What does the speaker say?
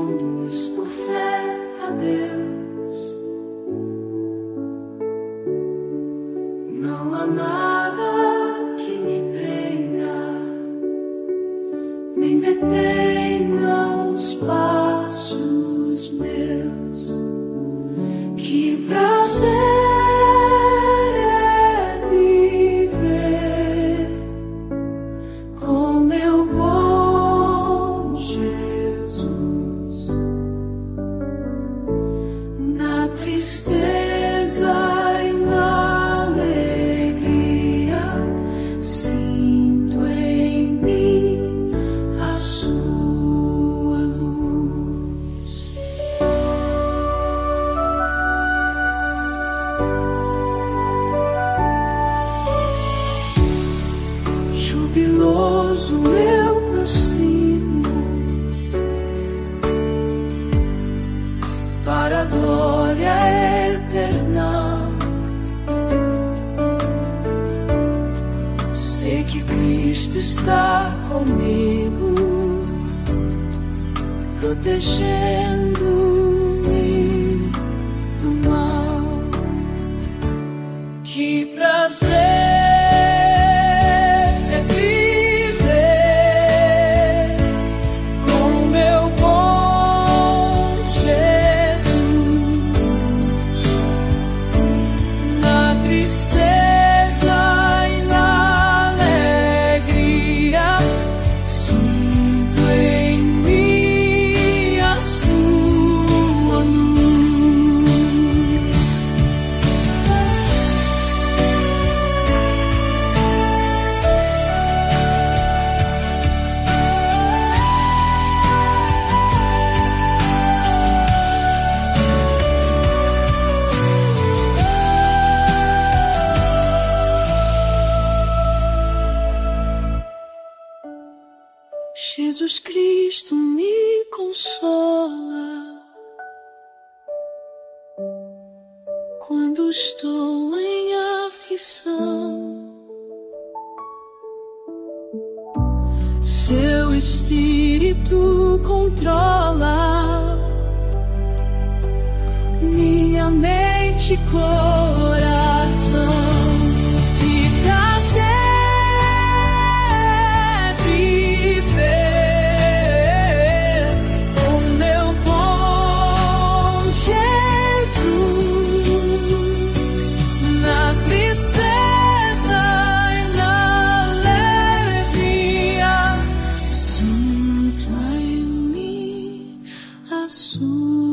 conduz por fé a Deus. Não há nada que me prenda, nem detenha os passos meus. Que prazer é viver com meu bom Jesus, na tristeza e na alegria. Sinto em mim a sua luz. Jubiloso eu prossigo para a glória eterna. Sei que Cristo está comigo, protegendo-me do mal. Que prazer é viver com meu bom Jesus, na tristeza e na alegria. Sinto em mim a sua luz. Jesus Cristo me consola quando estou em aflição. Seu Espírito controla minha mente e coração. Que prazer viver com meu bom Jesus, na tristeza e na alegria. Sinto em mim a sua